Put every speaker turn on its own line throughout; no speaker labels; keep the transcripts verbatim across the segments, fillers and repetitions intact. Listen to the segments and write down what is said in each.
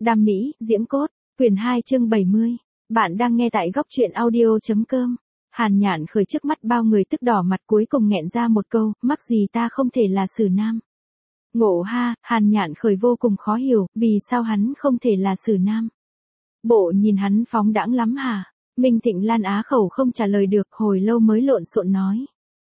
Đam mỹ, diễm cốt, quyển hai chương bảy mươi. Bạn đang nghe tại góc truyện audio.com. Hàn Nhạn Khởi trước mắt bao người tức đỏ mặt, cuối cùng nghẹn ra một câu, mắc gì ta không thể là Sử Nam. Ngộ ha, Hàn Nhạn Khởi vô cùng khó hiểu, vì sao hắn không thể là Sử Nam. Bộ nhìn hắn phóng đãng lắm hả? Minh Thịnh Lan á khẩu không trả lời được, hồi lâu mới lộn xộn nói.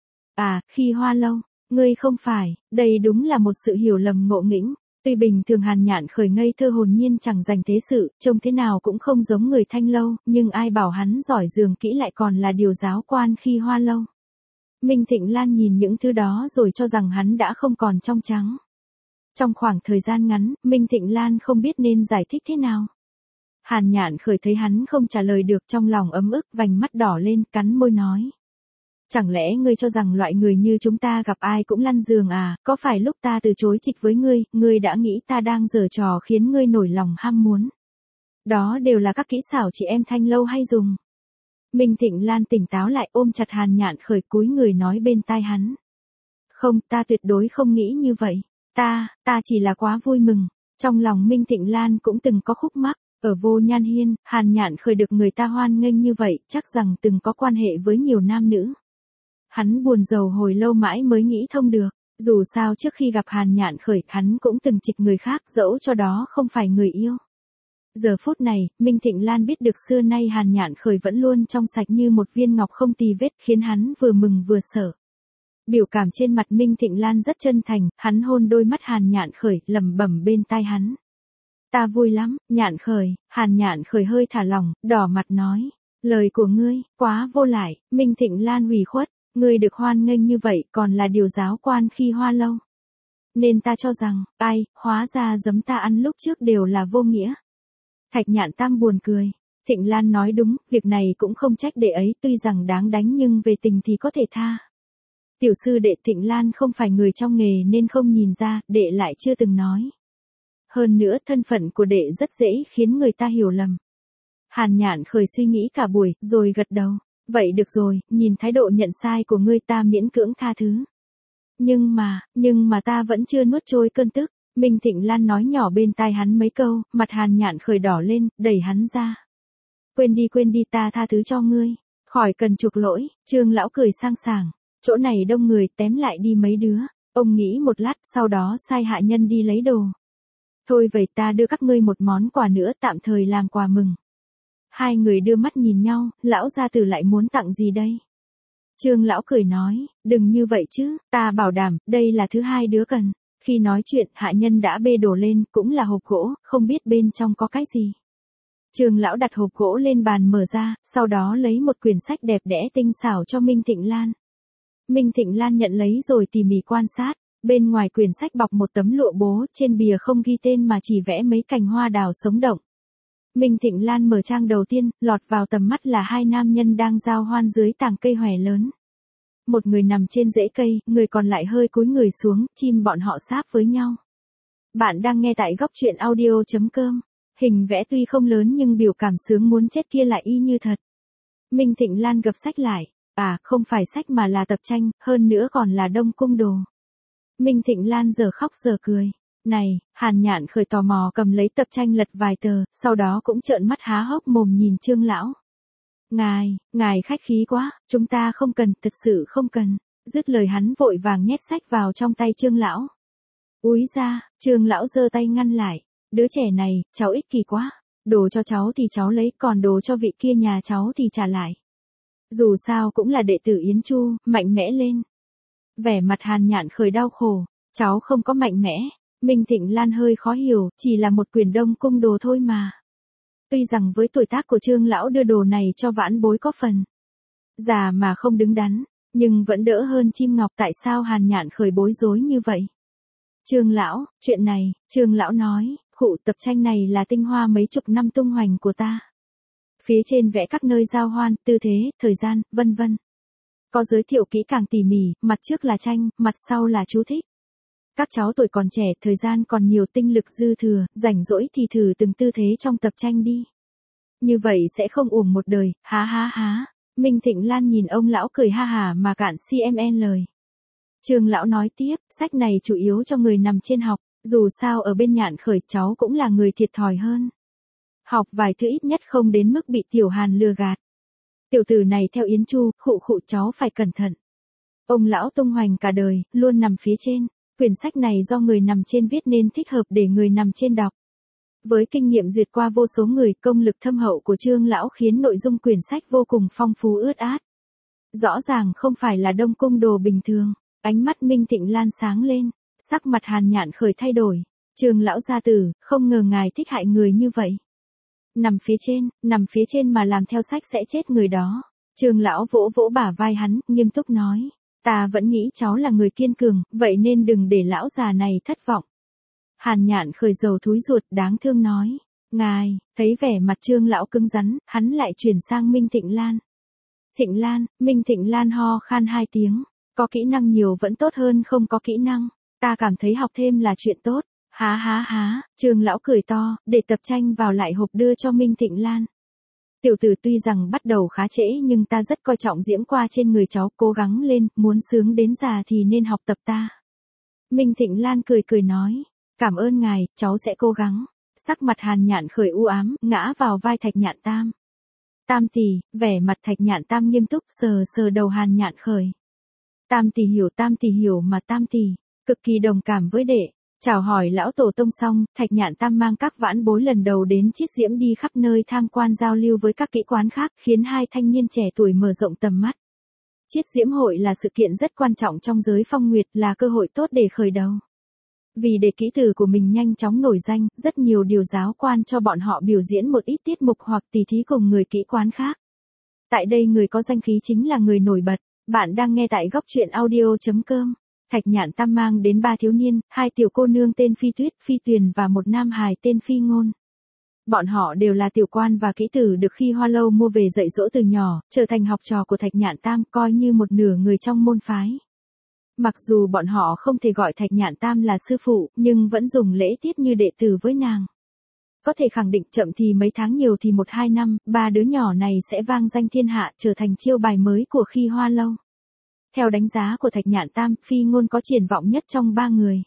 À, khi Hoa Lâu, ngươi không phải, đây đúng là một sự hiểu lầm ngộ nghĩnh. Tuy bình thường Hàn Nhạn Khởi ngây thơ hồn nhiên chẳng dành thế sự, trông thế nào cũng không giống người Thanh Lâu, nhưng ai bảo hắn giỏi dường kỹ lại còn là điều giáo quan khi Hoa Lâu. Minh Thịnh Lan nhìn những thứ đó rồi cho rằng hắn đã không còn trong trắng. Trong khoảng thời gian ngắn, Minh Thịnh Lan không biết nên giải thích thế nào. Hàn Nhạn Khởi thấy hắn không trả lời được, trong lòng ấm ức, vành mắt đỏ lên, cắn môi nói. Chẳng lẽ ngươi cho rằng loại người như chúng ta gặp ai cũng lăn giường à, có phải lúc ta từ chối trịch với ngươi, ngươi đã nghĩ ta đang giở trò khiến ngươi nổi lòng ham muốn. Đó đều là các kỹ xảo chị em Thanh Lâu hay dùng. Minh Thịnh Lan tỉnh táo lại, ôm chặt Hàn Nhạn Khởi, cúi người nói bên tai hắn. Không, ta tuyệt đối không nghĩ như vậy. Ta, ta chỉ là quá vui mừng. Trong lòng Minh Thịnh Lan cũng từng có khúc mắc. Ở Vô Nhan Hiên, Hàn Nhạn Khởi được người ta hoan nghênh như vậy, chắc rằng từng có quan hệ với nhiều nam nữ. Hắn buồn rầu hồi lâu mãi mới nghĩ thông được, dù sao trước khi gặp Hàn Nhạn Khởi, hắn cũng từng trịch người khác, dẫu cho đó không phải người yêu. Giờ phút này, Minh Thịnh Lan biết được xưa nay Hàn Nhạn Khởi vẫn luôn trong sạch như một viên ngọc không tì vết, khiến hắn vừa mừng vừa sợ. Biểu cảm trên mặt Minh Thịnh Lan rất chân thành, hắn hôn đôi mắt Hàn Nhạn Khởi, lẩm bẩm bên tai hắn. Ta vui lắm, Nhạn Khởi. Hàn Nhạn Khởi hơi thả lỏng, đỏ mặt nói. Lời của ngươi, quá vô lại. Minh Thịnh Lan ủy khuất. Ngươi được hoan nghênh như vậy, còn là điều giáo quan khi Hoa Lâu. Nên ta cho rằng, ai, hóa ra giấm ta ăn lúc trước đều là vô nghĩa. Thạch Nhạn Tam buồn cười. Thịnh Lan nói đúng, việc này cũng không trách đệ ấy, tuy rằng đáng đánh nhưng về tình thì có thể tha. Tiểu sư đệ Thịnh Lan không phải người trong nghề nên không nhìn ra, đệ lại chưa từng nói. Hơn nữa thân phận của đệ rất dễ khiến người ta hiểu lầm. Hàn Nhạn Khởi suy nghĩ cả buổi, rồi gật đầu. Vậy được rồi, nhìn thái độ nhận sai của ngươi ta miễn cưỡng tha thứ. Nhưng mà, nhưng mà ta vẫn chưa nuốt trôi cơn tức. Minh Thịnh Lan nói nhỏ bên tai hắn mấy câu, mặt Hàn Nhạn Khởi đỏ lên, đẩy hắn ra. Quên đi quên đi, ta tha thứ cho ngươi. Khỏi cần chuộc lỗi. Trương lão cười sang sảng. Chỗ này đông người, tém lại đi mấy đứa. Ông nghĩ một lát, sau đó sai hạ nhân đi lấy đồ. Thôi vậy ta đưa các ngươi một món quà nữa, tạm thời làm quà mừng. Hai người đưa mắt nhìn nhau, lão gia tử lại muốn tặng gì đây? Trương lão cười nói, đừng như vậy chứ, ta bảo đảm, đây là thứ hai đứa cần. Khi nói chuyện, hạ nhân đã bê đổ lên, cũng là hộp gỗ, không biết bên trong có cái gì. Trương lão đặt hộp gỗ lên bàn mở ra, sau đó lấy một quyển sách đẹp đẽ tinh xảo cho Minh Thịnh Lan. Minh Thịnh Lan nhận lấy rồi tỉ mỉ quan sát. Bên ngoài quyển sách bọc một tấm lụa bố, trên bìa không ghi tên mà chỉ vẽ mấy cành hoa đào sống động. Minh Thịnh Lan mở trang đầu tiên, lọt vào tầm mắt là hai nam nhân đang giao hoan dưới tàng cây hòe lớn. Một người nằm trên rễ cây, người còn lại hơi cúi người xuống, chim bọn họ sáp với nhau. Bạn đang nghe tại góc truyện audio.com. Hình vẽ tuy không lớn nhưng biểu cảm sướng muốn chết kia lại y như thật. Minh Thịnh Lan gập sách lại. À, không phải sách mà là tập tranh, hơn nữa còn là Đông Cung đồ. Minh Thịnh Lan giờ khóc giờ cười. Này, Hàn Nhạn Khởi tò mò cầm lấy tập tranh lật vài tờ, sau đó cũng trợn mắt há hốc mồm nhìn Trương lão. Ngài, ngài khách khí quá, chúng ta không cần, thật sự không cần. Dứt lời hắn vội vàng nhét sách vào trong tay Trương lão. Úi ra, Trương lão giơ tay ngăn lại. Đứa trẻ này, cháu ích kỷ quá. Đồ cho cháu thì cháu lấy, còn đồ cho vị kia nhà cháu thì trả lại. Dù sao cũng là đệ tử Yến Chu, mạnh mẽ lên. Vẻ mặt Hàn Nhạn Khởi đau khổ. Cháu không có mạnh mẽ. Minh Thịnh Lan hơi khó hiểu, chỉ là một quyển Đông Cung đồ thôi mà. Tuy rằng với tuổi tác của Trương lão đưa đồ này cho vãn bối có phần già mà không đứng đắn, nhưng vẫn đỡ hơn chim ngọc. Tại sao Hàn Nhạn Khởi bối rối như vậy? Trương lão, chuyện này, Trương lão nói, khụ tập tranh này là tinh hoa mấy chục năm tung hoành của ta. Phía trên vẽ các nơi giao hoan, tư thế, thời gian, vân vân. Có giới thiệu kỹ càng tỉ mỉ, mặt trước là tranh, mặt sau là chú thích. Các cháu tuổi còn trẻ, thời gian còn nhiều, tinh lực dư thừa, rảnh rỗi thì thử từng tư thế trong tập tranh đi. Như vậy sẽ không uổng một đời, há há há. Minh Thịnh Lan nhìn ông lão cười ha hà mà cạn xê em en lời. Trương lão nói tiếp, sách này chủ yếu cho người nằm trên học, Dù sao ở bên Nhạn Khởi cháu cũng là người thiệt thòi hơn. Học vài thứ ít nhất không đến mức bị Tiểu Hàn lừa gạt. Tiểu tử này theo Yến Chu, khụ khụ cháu phải cẩn thận. Ông lão tung hoành cả đời, luôn nằm phía trên. Quyển sách này do người nằm trên viết nên thích hợp để người nằm trên đọc. Với kinh nghiệm duyệt qua vô số người, công lực thâm hậu của Trương lão khiến nội dung quyển sách vô cùng phong phú ướt át. Rõ ràng không phải là Đông Cung đồ bình thường. Ánh mắt Minh Thịnh Lan sáng lên, sắc mặt Hàn Nhạn Khởi thay đổi. Trương lão gia tử, không ngờ ngài thích hại người như vậy. Nằm phía trên, nằm phía trên mà làm theo sách sẽ chết người đó. Trương lão vỗ vỗ bả vai hắn, nghiêm túc nói. Ta vẫn nghĩ cháu là người kiên cường, vậy nên đừng để lão già này thất vọng. Hàn Nhạn Khởi dầu thúi ruột đáng thương nói. Ngài, thấy vẻ mặt Trương lão cứng rắn, hắn lại chuyển sang Minh Thịnh Lan. Thịnh Lan, Minh Thịnh Lan ho khan hai tiếng. Có kỹ năng nhiều vẫn tốt hơn không có kỹ năng. Ta cảm thấy học thêm là chuyện tốt. Há há há, Trương lão cười to, để tập tranh vào lại hộp đưa cho Minh Thịnh Lan. Tiểu tử tuy rằng bắt đầu khá trễ nhưng ta rất coi trọng diễm qua trên người cháu, cố gắng lên, muốn sướng đến già thì nên học tập ta. Minh Thịnh Lan cười cười nói, cảm ơn ngài, cháu sẽ cố gắng. Sắc mặt Hàn Nhạn Khởi u ám, ngã vào vai Thạch Nhạn Tam. Tam tỷ, vẻ mặt Thạch Nhạn Tam nghiêm túc sờ sờ đầu Hàn Nhạn Khởi. Tam tỷ hiểu, Tam tỷ hiểu mà Tam tỷ, cực kỳ đồng cảm với đệ. Chào hỏi lão tổ tông xong, Thạch Nhạn Tam mang các vãn bối lần đầu đến Chiết Diễm đi khắp nơi tham quan giao lưu với các kỹ quán khác, khiến hai thanh niên trẻ tuổi mở rộng tầm mắt. Chiết Diễm hội là sự kiện rất quan trọng trong giới phong nguyệt, là cơ hội tốt để khởi đầu. Vì để kỹ tử của mình nhanh chóng nổi danh, rất nhiều điều giáo quan cho bọn họ biểu diễn một ít tiết mục hoặc tỉ thí cùng người kỹ quán khác. Tại đây người có danh khí chính là người nổi bật. Bạn đang nghe tại góc truyện audio chấm com. Thạch Nhạn Tam mang đến ba thiếu niên, hai tiểu cô nương tên Phi Tuyết, Phi Tuyền và một nam hài tên Phi Ngôn. Bọn họ đều là tiểu quan và kỹ tử được Khi Hoa Lâu mua về dạy dỗ từ nhỏ, trở thành học trò của Thạch Nhạn Tam, coi như một nửa người trong môn phái. Mặc dù bọn họ không thể gọi Thạch Nhạn Tam là sư phụ, nhưng vẫn dùng lễ tiết như đệ tử với nàng. Có thể khẳng định chậm thì mấy tháng nhiều thì một hai năm, ba đứa nhỏ này sẽ vang danh thiên hạ, trở thành chiêu bài mới của Khi Hoa Lâu. Theo đánh giá của Thạch Nhạn Tam, Phi Ngôn có triển vọng nhất trong ba người.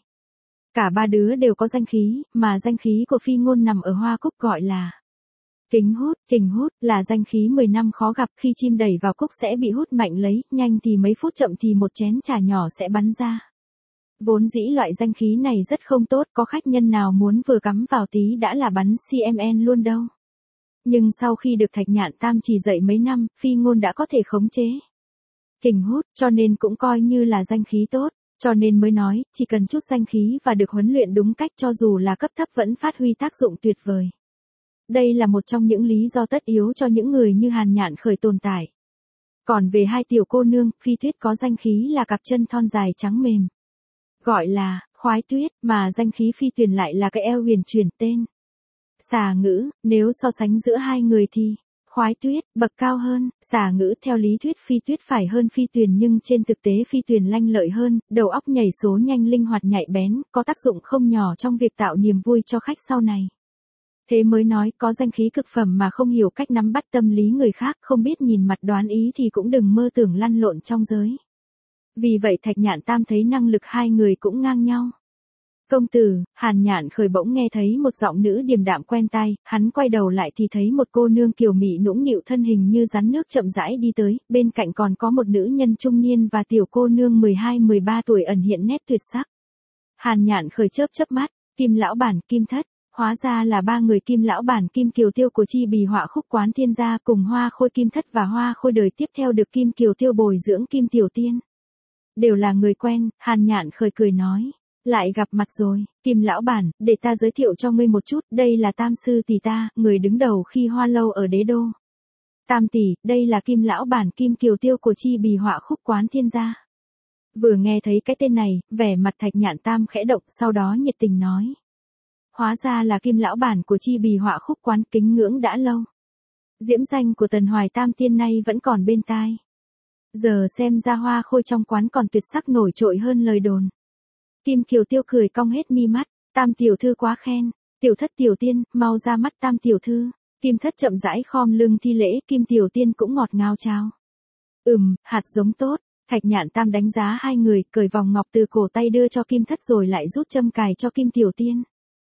Cả ba đứa đều có danh khí, mà danh khí của Phi Ngôn nằm ở hoa cúc gọi là kính hút, kình hút, là danh khí mười năm khó gặp, khi chim đẩy vào cúc sẽ bị hút mạnh lấy, nhanh thì mấy phút chậm thì một chén trà nhỏ sẽ bắn ra. Vốn dĩ loại danh khí này rất không tốt, có khách nhân nào muốn vừa cắm vào tí đã là bắn xê em en luôn đâu. Nhưng sau khi được Thạch Nhạn Tam chỉ dạy mấy năm, Phi Ngôn đã có thể khống chế kình hút, cho nên cũng coi như là danh khí tốt, cho nên mới nói, chỉ cần chút danh khí và được huấn luyện đúng cách cho dù là cấp thấp vẫn phát huy tác dụng tuyệt vời. Đây là một trong những lý do tất yếu cho những người như Hàn Nhạn Khởi tồn tại. Còn về hai tiểu cô nương, Phi Tuyết có danh khí là cặp chân thon dài trắng mềm. Gọi là, khoái tuyết, mà danh khí Phi Tuyền lại là cái eo huyền chuyển tên. Xà Ngữ, nếu so sánh giữa hai người thì, Khoái Tuyết, bậc cao hơn, Xà Ngữ theo lý thuyết Phi Tuyết phải hơn Phi Tuyền nhưng trên thực tế Phi Tuyền lanh lợi hơn, đầu óc nhảy số nhanh linh hoạt nhạy bén, có tác dụng không nhỏ trong việc tạo niềm vui cho khách sau này. Thế mới nói có danh khí cực phẩm mà không hiểu cách nắm bắt tâm lý người khác, không biết nhìn mặt đoán ý thì cũng đừng mơ tưởng lăn lộn trong giới. Vì vậy Thạch Nhạn Tam thấy năng lực hai người cũng ngang nhau. Công tử, Hàn Nhạn Khởi bỗng nghe thấy một giọng nữ điềm đạm quen tai, hắn quay đầu lại thì thấy một cô nương kiều mị nũng nịu thân hình như rắn nước chậm rãi đi tới, bên cạnh còn có một nữ nhân trung niên và tiểu cô nương mười hai mười ba tuổi ẩn hiện nét tuyệt sắc. Hàn Nhạn Khởi chớp chớp mắt, Kim lão bản, Kim thất, hóa ra là ba người Kim lão bản Kim Kiều Tiêu của Chi Bì Họa Khúc Quán Thiên gia cùng Hoa Khôi Kim thất và Hoa Khôi đời tiếp theo được Kim Kiều Tiêu bồi dưỡng Kim Tiểu Tiên. Đều là người quen, Hàn Nhạn Khởi cười nói. Lại gặp mặt rồi, Kim lão bản, để ta giới thiệu cho ngươi một chút, đây là Tam sư tỷ ta, người đứng đầu Khi Hoa Lâu ở đế đô. Tam tỷ, đây là Kim lão bản Kim Kiều Tiêu của Chi Bì Họa Khúc Quán Thiên gia. Vừa nghe thấy cái tên này, vẻ mặt Thạch Nhạn Tam khẽ động, sau đó nhiệt tình nói. Hóa ra là Kim lão bản của Chi Bì Họa Khúc Quán, kính ngưỡng đã lâu. Diễm danh của Tần Hoài Tam tiên nay vẫn còn bên tai. Giờ xem ra Hoa Khôi trong quán còn tuyệt sắc nổi trội hơn lời đồn. Kim Kiều Tiêu cười cong hết mi mắt, Tam tiểu thư quá khen, tiểu thất tiểu tiên, mau ra mắt Tam tiểu thư. Kim thất chậm rãi khom lưng thi lễ, Kim tiểu tiên cũng ngọt ngào chào. Ừm, hạt giống tốt, Thạch Nhạn Tam đánh giá hai người, cởi vòng ngọc từ cổ tay đưa cho Kim Thất rồi lại rút châm cài cho Kim Tiểu Tiên.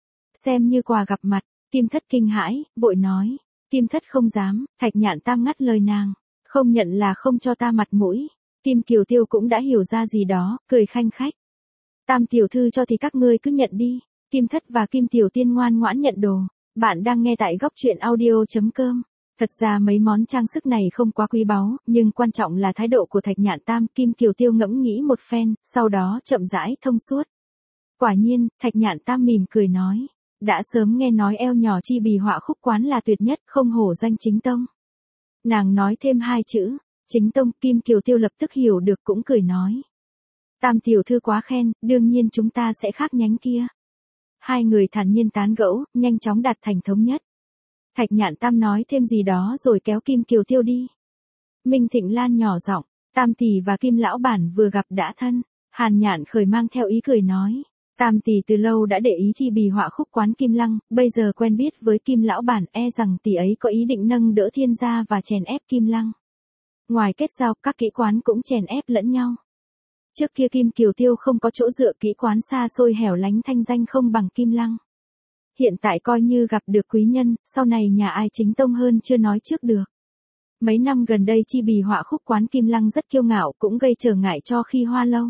Xem như quà gặp mặt, Kim Thất kinh hãi, vội nói. Kim Thất không dám, Thạch Nhạn Tam ngắt lời nàng. Không nhận là không cho ta mặt mũi. Kim Kiều Tiêu cũng đã hiểu ra gì đó, cười khanh khách. Tam tiểu thư cho thì các ngươi cứ nhận đi. Kim Thất và Kim Tiểu Tiên ngoan ngoãn nhận đồ. Bạn đang nghe tại góc truyện audio.com. Thật ra mấy món trang sức này không quá quý báu, nhưng quan trọng là thái độ của Thạch Nhạn Tam. Kim Kiều Tiêu ngẫm nghĩ một phen, sau đó chậm rãi thông suốt. Quả nhiên, Thạch Nhạn Tam mỉm cười nói. Đã sớm nghe nói eo nhỏ chi bì họa khúc quán là tuyệt nhất, không hổ danh chính tông. Nàng nói thêm hai chữ, chính tông. Kim Kiều Tiêu lập tức hiểu được cũng cười nói. Tam tiểu thư quá khen, đương nhiên chúng ta sẽ khác nhánh kia. Hai người thản nhiên tán gẫu, nhanh chóng đạt thành thống nhất. Thạch Nhạn Tam nói thêm gì đó rồi kéo Kim Kiều Tiêu đi. Minh Thịnh Lan nhỏ giọng, Tam tỷ và Kim lão bản vừa gặp đã thân. Hàn Nhạn Khởi mang theo ý cười nói. Tam tỷ từ lâu đã để ý chi bì họa khúc quán Kim Lăng, bây giờ quen biết với Kim lão bản, e rằng tỷ ấy có ý định nâng đỡ thiên gia và chèn ép Kim Lăng. Ngoài kết giao, các kỹ quán cũng chèn ép lẫn nhau. Trước kia Kim Kiều Tiêu không có chỗ dựa, kỹ quán xa xôi hẻo lánh thanh danh không bằng Kim Lăng. Hiện tại coi như gặp được quý nhân, sau này nhà ai chính tông hơn chưa nói trước được. Mấy năm gần đây chi bì họa khúc quán Kim Lăng rất kiêu ngạo, cũng gây trở ngại cho khi hoa lâu.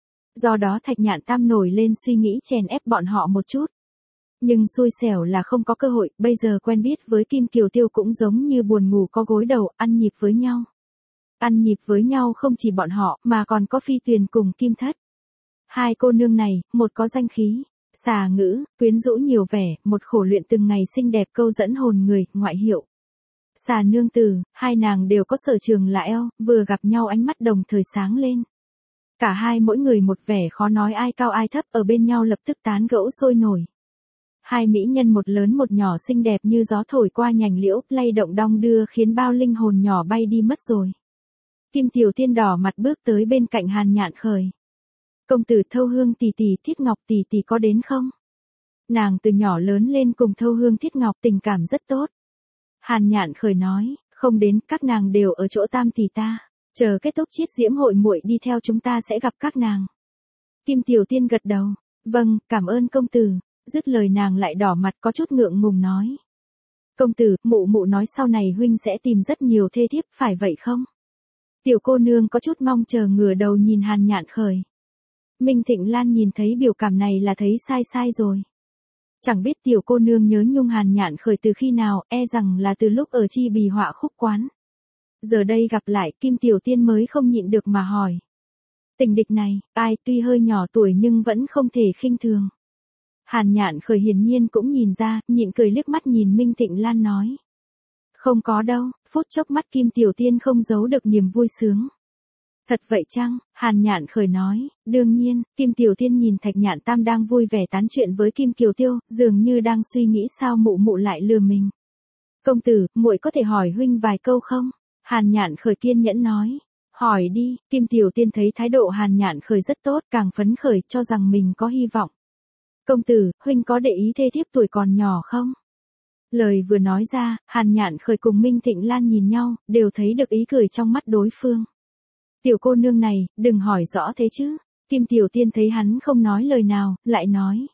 Do đó Thạch Nhạn Tam nổi lên suy nghĩ chèn ép bọn họ một chút. Nhưng xui xẻo là không có cơ hội, bây giờ quen biết với Kim Kiều Tiêu cũng giống như buồn ngủ có gối đầu, ăn nhịp với nhau. Ăn nhịp với nhau không chỉ bọn họ, mà còn có Phi Tuyền cùng Kim Thất. Hai cô nương này, một có danh khí, xà ngữ, quyến rũ nhiều vẻ, một khổ luyện từng ngày xinh đẹp câu dẫn hồn người, ngoại hiệu. Xà nương tử, hai nàng đều có sở trường là eo, vừa gặp nhau ánh mắt đồng thời sáng lên. Cả hai mỗi người một vẻ khó nói ai cao ai thấp, ở bên nhau lập tức tán gẫu sôi nổi. Hai mỹ nhân một lớn một nhỏ xinh đẹp như gió thổi qua nhành liễu, lay động đong đưa khiến bao linh hồn nhỏ bay đi mất rồi. Kim Tiểu Tiên đỏ mặt bước tới bên cạnh Hàn Nhạn Khởi. Công tử Thâu Hương tỷ tỷ, Thiết Ngọc tỷ tỷ có đến không? Nàng từ nhỏ lớn lên cùng Thâu Hương Thiết Ngọc tình cảm rất tốt. Hàn Nhạn Khởi nói, không đến, các nàng đều ở chỗ Tam tỷ ta. Chờ kết thúc chiết diễm hội muội đi theo chúng ta sẽ gặp các nàng. Kim Tiểu Tiên gật đầu. Vâng, cảm ơn công tử. Dứt lời nàng lại đỏ mặt có chút ngượng ngùng nói. Công tử, mụ mụ nói sau này huynh sẽ tìm rất nhiều thê thiếp, phải vậy không? Tiểu cô nương có chút mong chờ ngửa đầu nhìn Hàn Nhạn Khởi. Minh Thịnh Lan nhìn thấy biểu cảm này là thấy sai sai rồi. Chẳng biết tiểu cô nương nhớ nhung Hàn Nhạn Khởi từ khi nào, e rằng là từ lúc ở chi bì họa khúc quán. Giờ đây gặp lại, Kim Tiểu Tiên mới không nhịn được mà hỏi. Tình địch này, ai tuy hơi nhỏ tuổi nhưng vẫn không thể khinh thường. Hàn Nhạn Khởi hiển nhiên cũng nhìn ra, nhịn cười liếc mắt nhìn Minh Thịnh Lan nói. Không có đâu, phút chốc mắt Kim Tiểu Tiên không giấu được niềm vui sướng. Thật vậy chăng? Hàn Nhạn Khởi nói. Đương nhiên, Kim Tiểu Tiên nhìn Thạch Nhạn Tam đang vui vẻ tán chuyện với Kim Kiều Tiêu, dường như đang suy nghĩ sao mụ mụ lại lừa mình. Công tử, muội có thể hỏi huynh vài câu không? Hàn Nhạn Khởi kiên nhẫn nói. Hỏi đi. Kim Tiểu Tiên thấy thái độ Hàn Nhạn Khởi rất tốt, càng phấn khởi cho rằng mình có hy vọng. Công tử, huynh có để ý thê thiếp tuổi còn nhỏ không? Lời vừa nói ra, Hàn Nhạn Khởi cùng Minh Thịnh Lan nhìn nhau, đều thấy được ý cười trong mắt đối phương. Tiểu cô nương này, đừng hỏi rõ thế chứ. Kim Tiểu Tiên thấy hắn không nói lời nào, lại nói.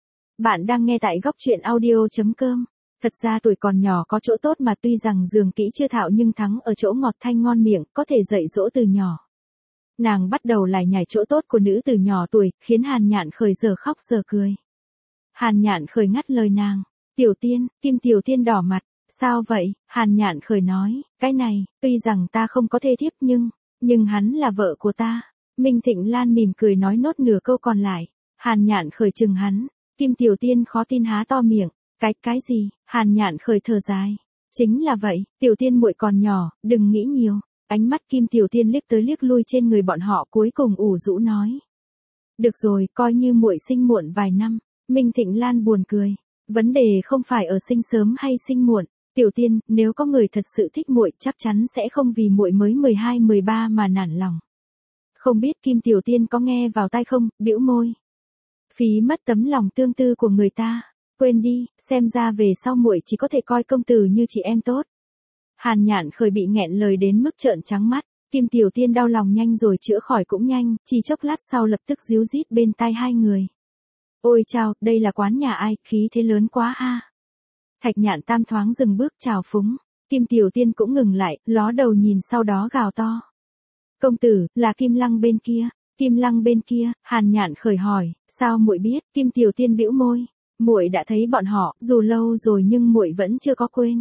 Bạn đang nghe tại góc truyện audio.com. Thật ra tuổi còn nhỏ có chỗ tốt mà, tuy rằng giường kỹ chưa thạo nhưng thắng ở chỗ ngọt thanh ngon miệng, có thể dạy dỗ từ nhỏ. Nàng bắt đầu lải nhải chỗ tốt của nữ từ nhỏ tuổi, khiến Hàn Nhạn Khởi giờ khóc giờ cười. Hàn Nhạn Khởi ngắt lời nàng. Tiểu Tiên, Kim Tiểu Tiên đỏ mặt. Sao vậy? Hàn Nhạn Khởi nói, cái này, tuy rằng ta không có thê thiếp nhưng, nhưng hắn là vợ của ta. Minh Thịnh Lan mỉm cười nói nốt nửa câu còn lại. Hàn Nhạn Khởi chừng hắn. Kim Tiểu Tiên khó tin há to miệng. Cái, cái gì? Hàn Nhạn Khởi thở dài. Chính là vậy, Tiểu Tiên muội còn nhỏ, đừng nghĩ nhiều. Ánh mắt Kim Tiểu Tiên liếc tới liếc lui trên người bọn họ, cuối cùng ủ rũ nói. Được rồi, coi như muội sinh muộn vài năm. Minh Thịnh Lan buồn cười. Vấn đề không phải ở sinh sớm hay sinh muộn. Tiểu Tiên, nếu có người thật sự thích muội, chắc chắn sẽ không vì muội mới mười hai mười ba mà nản lòng. Không biết Kim Tiểu Tiên có nghe vào tai không, bĩu môi. Phí mất tấm lòng tương tư của người ta. Quên đi, xem ra về sau muội chỉ có thể coi công tử như chị em tốt. Hàn Nhạn Khởi bị nghẹn lời đến mức trợn trắng mắt. Kim Tiểu Tiên đau lòng nhanh rồi chữa khỏi cũng nhanh, chỉ chốc lát sau lập tức ríu rít bên tai hai người. Ôi chao, đây là quán nhà ai, khí thế lớn quá a. Thạch Nhạn Tam thoáng dừng bước chào phúng, Kim Tiểu Tiên cũng ngừng lại, ló đầu nhìn sau đó gào to. Công tử, là Kim Lăng bên kia, Kim Lăng bên kia, Hàn Nhạn khởi hỏi, sao muội biết? Kim Tiểu Tiên bĩu môi, muội đã thấy bọn họ, dù lâu rồi nhưng muội vẫn chưa có quên.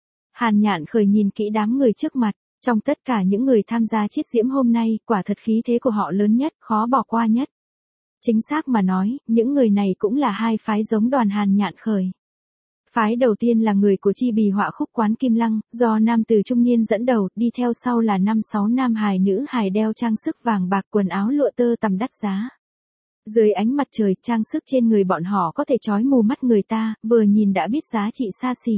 Hàn Nhạn khởi nhìn kỹ đám người trước mặt, trong tất cả những người tham gia chiết diễm hôm nay, quả thật khí thế của họ lớn nhất, khó bỏ qua nhất. Chính xác mà nói, những người này cũng là hai phái giống đoàn Hàn Nhạn khởi. Phái đầu tiên là người của chi bì họa khúc quán Kim Lăng, do nam từ trung niên dẫn đầu, đi theo sau là năm sáu nam hài nữ hài đeo trang sức vàng bạc quần áo lụa tơ tằm đắt giá. Dưới ánh mặt trời, trang sức trên người bọn họ có thể chói mù mắt người ta, vừa nhìn đã biết giá trị xa xỉ.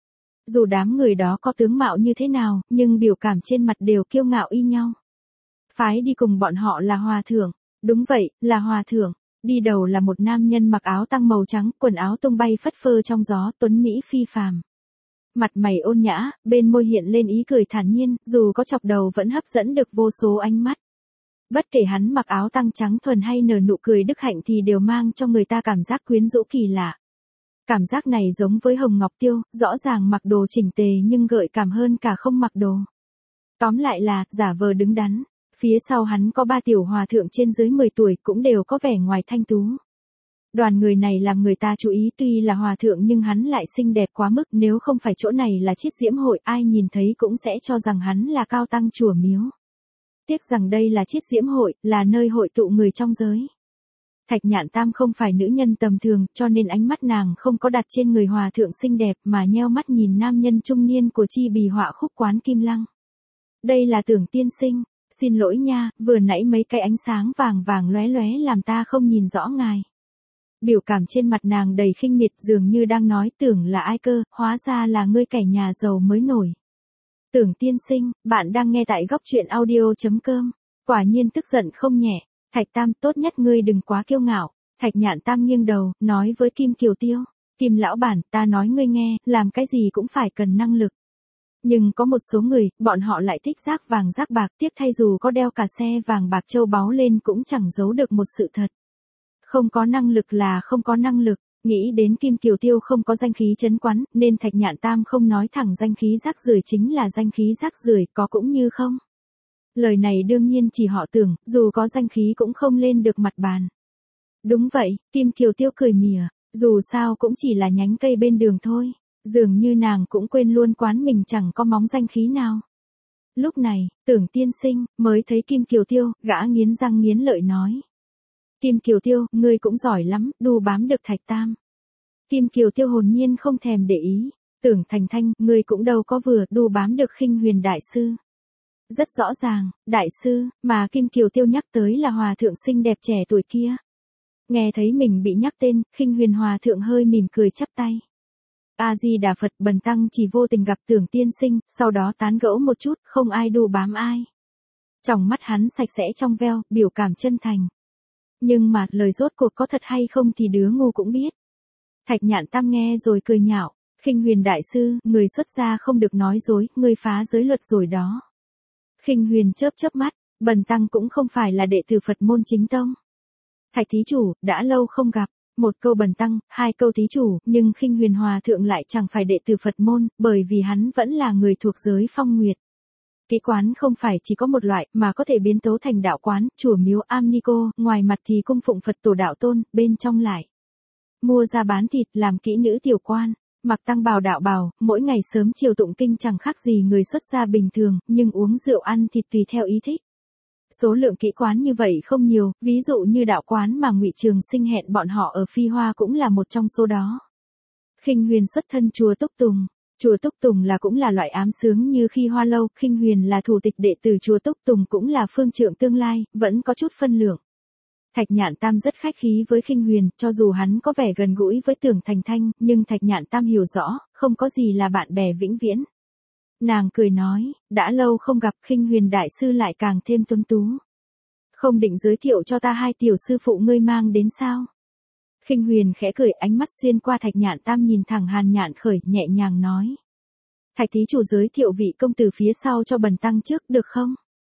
Dù đám người đó có tướng mạo như thế nào, nhưng biểu cảm trên mặt đều kiêu ngạo y nhau. Phái đi cùng bọn họ là hòa thượng, đúng vậy, là hòa thượng. Đi đầu là một nam nhân mặc áo tăng màu trắng, quần áo tung bay phất phơ trong gió, tuấn mỹ phi phàm. Mặt mày ôn nhã, bên môi hiện lên ý cười thản nhiên, dù có chọc đầu vẫn hấp dẫn được vô số ánh mắt. Bất kể hắn mặc áo tăng trắng thuần hay nở nụ cười đức hạnh thì đều mang cho người ta cảm giác quyến rũ kỳ lạ. Cảm giác này giống với Hồng Ngọc Tiêu, rõ ràng mặc đồ chỉnh tề nhưng gợi cảm hơn cả không mặc đồ. Tóm lại là, giả vờ đứng đắn. Phía sau hắn có ba tiểu hòa thượng trên dưới mười tuổi cũng đều có vẻ ngoài thanh tú. Đoàn người này làm người ta chú ý, tuy là hòa thượng nhưng hắn lại xinh đẹp quá mức, nếu không phải chỗ này là chiết diễm hội ai nhìn thấy cũng sẽ cho rằng hắn là cao tăng chùa miếu. Tiếc rằng đây là chiết diễm hội, là nơi hội tụ người trong giới. Thạch Nhạn Tam không phải nữ nhân tầm thường, cho nên ánh mắt nàng không có đặt trên người hòa thượng xinh đẹp mà nheo mắt nhìn nam nhân trung niên của chi bì họa khúc quán Kim Lăng. Đây là Tưởng tiên sinh. Xin lỗi nha, vừa nãy mấy cái ánh sáng vàng vàng lóe lóe làm ta không nhìn rõ ngài. Biểu cảm trên mặt nàng đầy khinh miệt dường như đang nói Tưởng là ai cơ, hóa ra là ngươi kẻ nhà giàu mới nổi. Tưởng tiên sinh, bạn đang nghe tại góc truyện audio chấm com. Quả nhiên tức giận không nhẹ, Thạch Tam tốt nhất ngươi đừng quá kiêu ngạo. Thạch Nhạn Tam nghiêng đầu, nói với Kim Kiều Tiêu. Kim lão bản, ta nói ngươi nghe, làm cái gì cũng phải cần năng lực. Nhưng có một số người, bọn họ lại thích rác vàng rác bạc, tiếc thay dù có đeo cả xe vàng bạc châu báu lên cũng chẳng giấu được một sự thật. Không có năng lực là không có năng lực, nghĩ đến Kim Kiều Tiêu không có danh khí trấn quán, nên Thạch Nhạn Tam không nói thẳng danh khí rác rưởi chính là danh khí rác rưởi, có cũng như không. Lời này đương nhiên chỉ họ Tưởng, dù có danh khí cũng không lên được mặt bàn. Đúng vậy, Kim Kiều Tiêu cười mỉa, dù sao cũng chỉ là nhánh cây bên đường thôi. Dường như nàng cũng quên luôn quán mình chẳng có móng danh khí nào. Lúc này, Tưởng tiên sinh, mới thấy Kim Kiều Tiêu, gã nghiến răng nghiến lợi nói. Kim Kiều Tiêu, ngươi cũng giỏi lắm, đu bám được Thạch Tam. Kim Kiều Tiêu hồn nhiên không thèm để ý. Tưởng Thành Thanh, ngươi cũng đâu có vừa đu bám được Khinh Huyền Đại Sư. Rất rõ ràng, Đại Sư, mà Kim Kiều Tiêu nhắc tới là hòa thượng xinh đẹp trẻ tuổi kia. Nghe thấy mình bị nhắc tên, Khinh Huyền hòa thượng hơi mỉm cười chắp tay. A-di-đà Phật, bần tăng chỉ vô tình gặp Tưởng tiên sinh, sau đó tán gẫu một chút, không ai đu bám ai. Trong mắt hắn sạch sẽ trong veo, biểu cảm chân thành. Nhưng mà, lời rốt cuộc có thật hay không thì đứa ngu cũng biết. Thạch Nhạn Tam nghe rồi cười nhạo, Khinh Huyền Đại Sư, người xuất gia không được nói dối, người phá giới luật rồi đó. Khinh Huyền chớp chớp mắt, bần tăng cũng không phải là đệ tử Phật môn chính tông. Thạch thí chủ, đã lâu không gặp. Một câu bần tăng, hai câu thí chủ, nhưng Khinh Huyền hòa thượng lại chẳng phải đệ tử Phật môn, bởi vì hắn vẫn là người thuộc giới Phong Nguyệt. Kỹ quán không phải chỉ có một loại, mà có thể biến tấu thành đạo quán, chùa miếu am ni cô, ngoài mặt thì cung phụng Phật tổ đạo tôn, bên trong lại mua ra bán thịt, làm kỹ nữ tiểu quan, mặc tăng bào đạo bào, mỗi ngày sớm chiều tụng kinh chẳng khác gì người xuất gia bình thường, nhưng uống rượu ăn thịt tùy theo ý thích. Số lượng kỹ quán như vậy không nhiều, ví dụ như đạo quán mà Ngụy Trường Sinh hẹn bọn họ ở Phi Hoa cũng là một trong số đó. Khinh Huyền xuất thân chùa Túc Tùng, chùa Túc Tùng là cũng là loại ám sướng như khi Hoa Lâu, Khinh Huyền là thủ tịch đệ tử chùa Túc Tùng cũng là phương trượng tương lai, vẫn có chút phân lượng. Thạch Nhạn Tam rất khách khí với Khinh Huyền, cho dù hắn có vẻ gần gũi với Tưởng Thành Thanh, nhưng Thạch Nhạn Tam hiểu rõ, không có gì là bạn bè vĩnh viễn. Nàng cười nói, đã lâu không gặp, Khinh Huyền Đại Sư lại càng thêm tuấn tú. Không định giới thiệu cho ta hai tiểu sư phụ ngươi mang đến sao? Khinh Huyền khẽ cười, ánh mắt xuyên qua Thạch Nhạn Tam nhìn thẳng Hàn Nhạn khởi, nhẹ nhàng nói. Thạch thí chủ giới thiệu vị công tử phía sau cho bần tăng trước được không?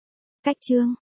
Cách chương